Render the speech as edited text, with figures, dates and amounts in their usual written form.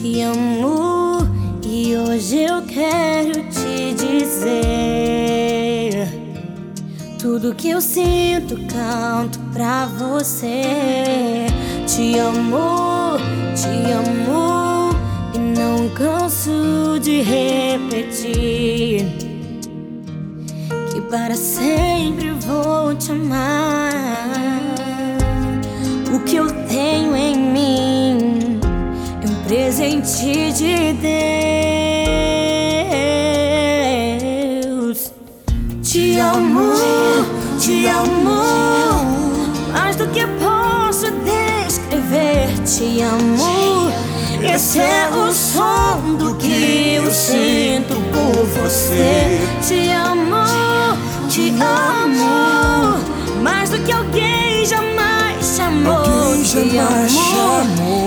te amo e hoje eu quero te dizer tudo que eu sinto, canto pra você. Te amo e não canso de repetir que para sempre vou te amar. O que eu tenho em mim é um presente de Deus. Te amo, mais do que posso descrever. Te amo, esse é o som do que eu sinto por você. Te amo, mais do que alguém jamais te amou. Te amo,